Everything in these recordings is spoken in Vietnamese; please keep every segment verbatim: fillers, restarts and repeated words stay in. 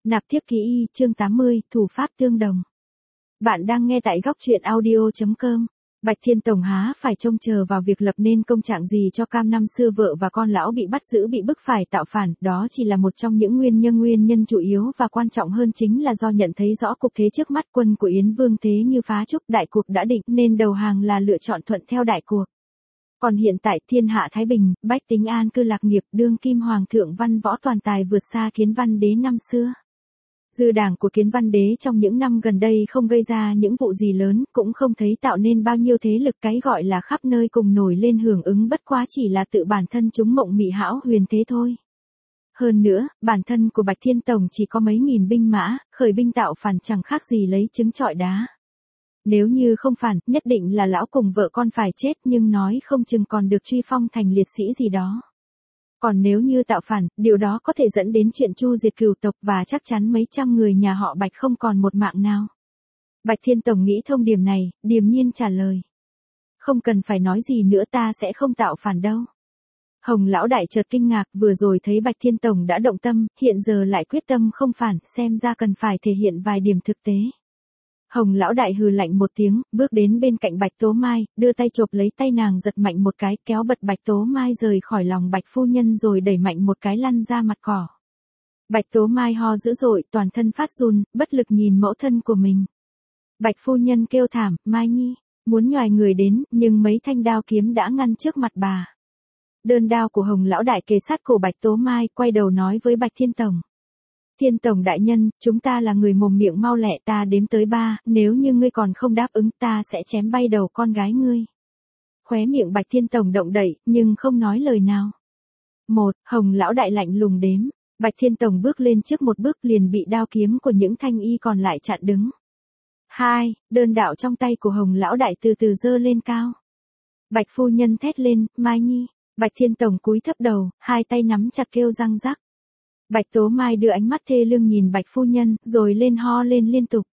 Nạp tiếp ký y, chương tám mươi, thủ pháp tương đồng. Bạn đang nghe tại góc truyện audio chấm com. Bạch Thiên Tông há phải trông chờ vào việc lập nên công trạng gì cho cam năm xưa vợ và con lão bị bắt giữ bị bức phải tạo phản, đó chỉ là một trong những nguyên nhân nguyên nhân chủ yếu và quan trọng hơn chính là do nhận thấy rõ cục thế trước mắt quân của Yến Vương thế như phá trúc, đại cuộc đã định nên đầu hàng là lựa chọn thuận theo đại cuộc. Còn hiện tại thiên hạ thái bình, bách tính an cư lạc nghiệp, đương kim hoàng thượng văn võ toàn tài vượt xa Kiến Văn Đế năm xưa. Dư đảng của Kiến Văn Đế trong những năm gần đây không gây ra những vụ gì lớn, cũng không thấy tạo nên bao nhiêu thế lực, cái gọi là khắp nơi cùng nổi lên hưởng ứng bất quá chỉ là tự bản thân chúng mộng mị hão huyền thế thôi. Hơn nữa, bản thân của Bạch Thiên Tông chỉ có mấy nghìn binh mã, khởi binh tạo phản chẳng khác gì lấy trứng trọi đá. Nếu như không phản, nhất định là lão cùng vợ con phải chết, nhưng nói không chừng còn được truy phong thành liệt sĩ gì đó. Còn nếu như tạo phản, điều đó có thể dẫn đến chuyện chu diệt cửu tộc và chắc chắn mấy trăm người nhà họ Bạch không còn một mạng nào. Bạch Thiên Tông nghĩ thông điểm này, điềm nhiên trả lời. Không cần phải nói gì nữa, ta sẽ không tạo phản đâu. Hồng lão đại chợt kinh ngạc, vừa rồi thấy Bạch Thiên Tông đã động tâm, hiện giờ lại quyết tâm không phản, xem ra cần phải thể hiện vài điểm thực tế. Hồng lão đại hừ lạnh một tiếng, bước đến bên cạnh Bạch Tố Mai, đưa tay chộp lấy tay nàng giật mạnh một cái, kéo bật Bạch Tố Mai rời khỏi lòng Bạch phu nhân rồi đẩy mạnh một cái lăn ra mặt cỏ. Bạch Tố Mai ho dữ dội, toàn thân phát run, bất lực nhìn mẫu thân của mình. Bạch phu nhân kêu thảm, Mai Nhi, muốn nhoài người đến, nhưng mấy thanh đao kiếm đã ngăn trước mặt bà. Đơn đao của Hồng lão đại kề sát cổ Bạch Tố Mai, quay đầu nói với Bạch Thiên Tông. Thiên Tổng đại nhân, chúng ta là người mồm miệng mau lẹ, ta đếm tới ba, nếu như ngươi còn không đáp ứng ta sẽ chém bay đầu con gái ngươi. Khóe miệng Bạch Thiên Tông động đậy, nhưng không nói lời nào. Một, Hồng lão đại lạnh lùng đếm. Bạch Thiên Tông bước lên trước một bước liền bị đao kiếm của những thanh y còn lại chặn đứng. Hai, đơn đạo trong tay của Hồng lão đại từ từ giơ lên cao. Bạch phu nhân thét lên, Mai Nhi. Bạch Thiên Tông cúi thấp đầu, hai tay nắm chặt kêu răng rắc. Bạch Tố Mai đưa ánh mắt thê lương nhìn Bạch phu nhân, rồi lên ho lên liên tục.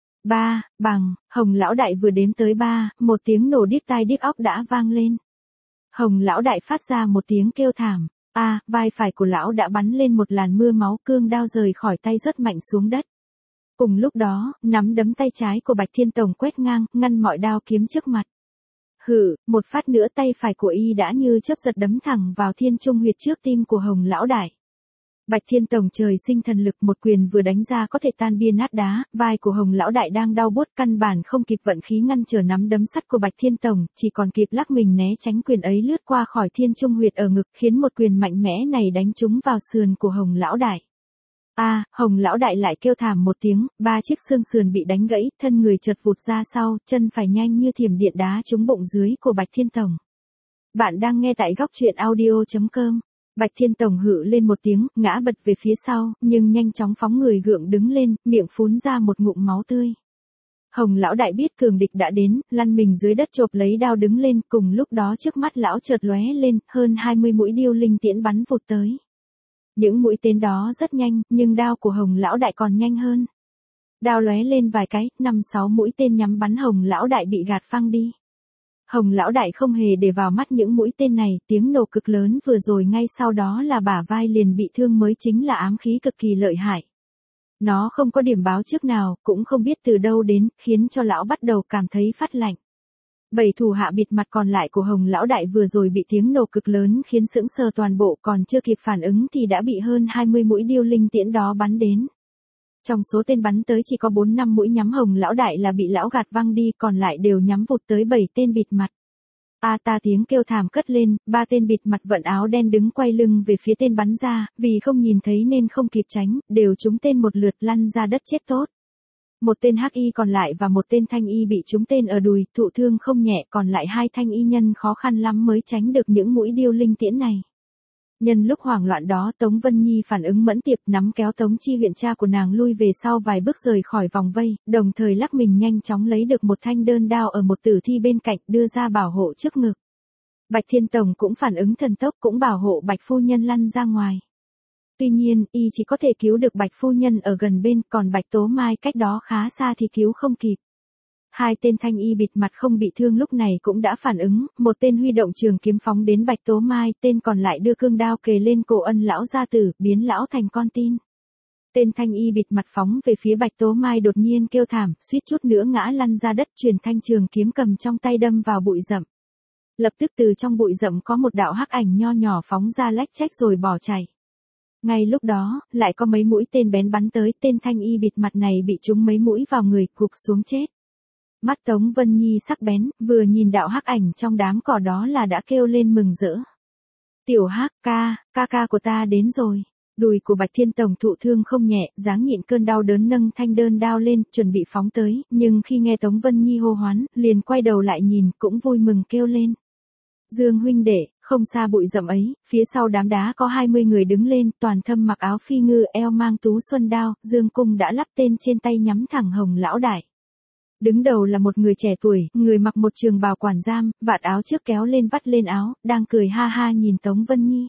Ba, bằng, Hồng lão đại vừa đếm tới ba, một tiếng nổ điếc tai điếc óc đã vang lên. Hồng lão đại phát ra một tiếng kêu thảm, a, à, vai phải của lão đã bắn lên một làn mưa máu, cương đao rời khỏi tay rớt mạnh xuống đất. Cùng lúc đó, nắm đấm tay trái của Bạch Thiên Tông quét ngang, ngăn mọi đao kiếm trước mặt. Hử, một phát nữa tay phải của y đã như chớp giật đấm thẳng vào thiên trung huyệt trước tim của Hồng lão đại. Bạch Thiên Tông trời sinh thần lực, một quyền vừa đánh ra có thể tan bia nát đá, vai của Hồng lão đại đang đau buốt, căn bản không kịp vận khí ngăn trở nắm đấm sắt của Bạch Thiên Tông, chỉ còn kịp lắc mình né tránh quyền ấy lướt qua khỏi thiên trung huyệt ở ngực, khiến một quyền mạnh mẽ này đánh trúng vào sườn của Hồng lão đại. A, à, Hồng lão đại lại kêu thảm một tiếng, ba chiếc xương sườn bị đánh gãy, thân người chợt vụt ra sau, chân phải nhanh như thiểm điện đá trúng bụng dưới của Bạch Thiên Tông. Bạn đang nghe tại góc truyện audio chấm com. Bạch Thiên Tông hự lên một tiếng, ngã bật về phía sau, nhưng nhanh chóng phóng người gượng đứng lên, miệng phún ra một ngụm máu tươi. Hồng lão đại biết cường địch đã đến, lăn mình dưới đất chộp lấy đao đứng lên, cùng lúc đó trước mắt lão chợt lóe lên, hơn hai mươi mũi điêu linh tiễn bắn vụt tới. Những mũi tên đó rất nhanh, nhưng đao của Hồng lão đại còn nhanh hơn. Đao lóe lên vài cái, năm sáu mũi tên nhắm bắn Hồng lão đại bị gạt phăng đi. Hồng lão đại không hề để vào mắt những mũi tên này, tiếng nổ cực lớn vừa rồi ngay sau đó là bả vai liền bị thương mới chính là ám khí cực kỳ lợi hại. Nó không có điểm báo trước nào, cũng không biết từ đâu đến, khiến cho lão bắt đầu cảm thấy phát lạnh. Bảy thủ hạ bịt mặt còn lại của Hồng lão đại vừa rồi bị tiếng nổ cực lớn khiến sững sờ toàn bộ, còn chưa kịp phản ứng thì đã bị hơn hai mươi mũi điêu linh tiễn đó bắn đến. Trong số tên bắn tới chỉ có bốn năm mũi nhắm Hồng lão đại là bị lão gạt văng đi, còn lại đều nhắm vụt tới bảy tên bịt mặt. A ta tiếng kêu thảm cất lên, ba tên bịt mặt vận áo đen đứng quay lưng về phía tên bắn ra, vì không nhìn thấy nên không kịp tránh, đều trúng tên một lượt lăn ra đất chết tốt. Một tên hắc y còn lại và một tên thanh y bị trúng tên ở đùi, thụ thương không nhẹ, còn lại hai thanh y nhân khó khăn lắm mới tránh được những mũi điêu linh tiễn này. Nhân lúc hoảng loạn đó, Tống Vân Nhi phản ứng mẫn tiệp, nắm kéo Tống Chi Huyện cha của nàng lui về sau vài bước rời khỏi vòng vây, đồng thời lắc mình nhanh chóng lấy được một thanh đơn đao ở một tử thi bên cạnh, đưa ra bảo hộ trước ngực. Bạch Thiên Tông cũng phản ứng thần tốc, cũng bảo hộ Bạch phu nhân lăn ra ngoài. Tuy nhiên, y chỉ có thể cứu được Bạch phu nhân ở gần bên, còn Bạch Tố Mai cách đó khá xa thì cứu không kịp. Hai tên thanh y bịt mặt không bị thương lúc này cũng đã phản ứng, một tên huy động trường kiếm phóng đến Bạch Tố Mai, tên còn lại đưa cương đao kề lên cổ Ân lão gia tử, biến lão thành con tin. Tên thanh y bịt mặt phóng về phía Bạch Tố Mai đột nhiên kêu thảm, suýt chút nữa ngã lăn ra đất, truyền thanh trường kiếm cầm trong tay đâm vào bụi rậm. Lập tức từ trong bụi rậm có một đạo hắc ảnh nho nhỏ phóng ra lách chách rồi bỏ chạy. Ngay lúc đó, lại có mấy mũi tên bén bắn tới, tên thanh y bịt mặt này bị trúng mấy mũi vào người, gục xuống chết. Mắt Tống Vân Nhi sắc bén, vừa nhìn đạo hắc ảnh trong đám cỏ đó là đã kêu lên mừng rỡ. Tiểu Hắc ca, ca ca của ta đến rồi. Đùi của Bạch Thiên Tổng thụ thương không nhẹ, dáng nhịn cơn đau đớn nâng thanh đơn đao lên, chuẩn bị phóng tới, nhưng khi nghe Tống Vân Nhi hô hoán, liền quay đầu lại nhìn, cũng vui mừng kêu lên. Dương huynh đệ, không xa bụi rậm ấy, phía sau đám đá có hai mươi người đứng lên, toàn thâm mặc áo phi ngư, eo mang tú xuân đao, Dương cung đã lắp tên trên tay nhắm thẳng Hồng lão đại. Đứng đầu là một người trẻ tuổi, người mặc một trường bào quản giam, vạt áo trước kéo lên vắt lên áo, đang cười ha ha nhìn Tống Vân Nhi.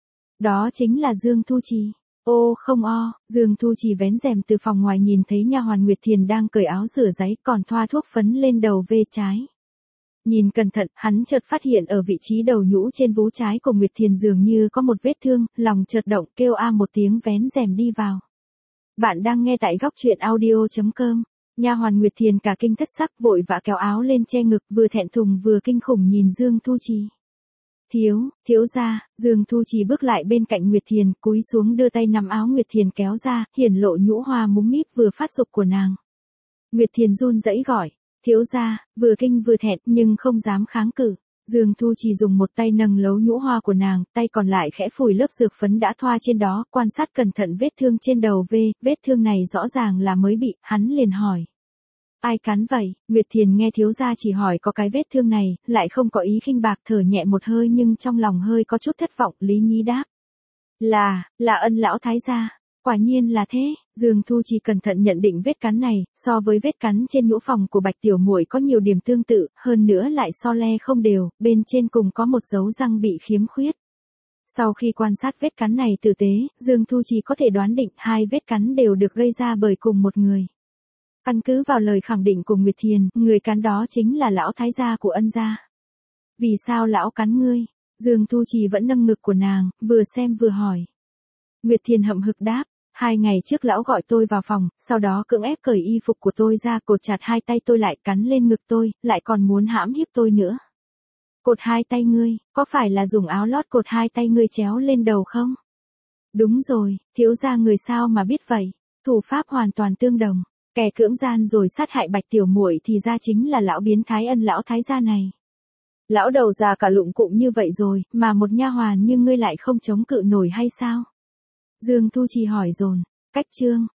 Đó chính là Dương Thu Trì. Ô không o, Dương Thu Trì vén rèm từ phòng ngoài nhìn thấy nha hoàn Nguyệt Thiền đang cởi áo rửa giấy, còn thoa thuốc phấn lên đầu vê trái. Nhìn cẩn thận, hắn chợt phát hiện ở vị trí đầu nhũ trên vú trái của Nguyệt Thiền dường như có một vết thương, lòng chợt động, kêu a một tiếng vén rèm đi vào. Bạn đang nghe tại góc truyện audio chấm com. Nha hoàn Nguyệt Thiền cả kinh thất sắc, vội vã kéo áo lên che ngực, vừa thẹn thùng vừa kinh khủng nhìn Dương Thu Trì. Thiếu, thiếu gia. Dương Thu Trì bước lại bên cạnh Nguyệt Thiền, cúi xuống đưa tay nắm áo Nguyệt Thiền kéo ra, hiển lộ nhũ hoa múm míp vừa phát dục của nàng. Nguyệt Thiền run rẩy gọi, thiếu gia, vừa kinh vừa thẹn nhưng không dám kháng cự. Dương Thu Trì dùng một tay nâng lấu nhũ hoa của nàng, tay còn lại khẽ phủi lớp dược phấn đã thoa trên đó, quan sát cẩn thận vết thương trên đầu vê, vết thương này rõ ràng là mới bị, hắn liền hỏi. Ai cắn vậy? Nguyệt Thiền nghe thiếu gia chỉ hỏi có cái vết thương này, lại không có ý khinh bạc, thở nhẹ một hơi nhưng trong lòng hơi có chút thất vọng, Lý Nhi đáp. Là, là Ân lão thái gia. Quả nhiên là thế, Dương Thu Trì cẩn thận nhận định vết cắn này, so với vết cắn trên nhũ phòng của Bạch tiểu muội có nhiều điểm tương tự, hơn nữa lại so le không đều, bên trên cùng có một dấu răng bị khiếm khuyết. Sau khi quan sát vết cắn này tử tế, Dương Thu Trì có thể đoán định hai vết cắn đều được gây ra bởi cùng một người. Căn cứ vào lời khẳng định của Nguyệt Thiền, người cắn đó chính là lão thái gia của Ân gia. Vì sao lão cắn ngươi? Dương Thu Trì vẫn nâng ngực của nàng, vừa xem vừa hỏi. Nguyệt Thiền hậm hực đáp. Hai ngày trước lão gọi tôi vào phòng, sau đó cưỡng ép cởi y phục của tôi ra, cột chặt hai tay tôi lại, cắn lên ngực tôi, lại còn muốn hãm hiếp tôi nữa. Cột hai tay ngươi, có phải là dùng áo lót cột hai tay ngươi chéo lên đầu không? Đúng rồi, thiếu gia người sao mà biết vậy? Thủ pháp hoàn toàn tương đồng, kẻ cưỡng gian rồi sát hại Bạch tiểu muội thì ra chính là lão biến thái Ân lão thái gia này. Lão đầu già cả lụng cụm như vậy rồi, mà một nha hoàn như ngươi lại không chống cự nổi hay sao? Dương Thu Trì hỏi dồn, cách chương,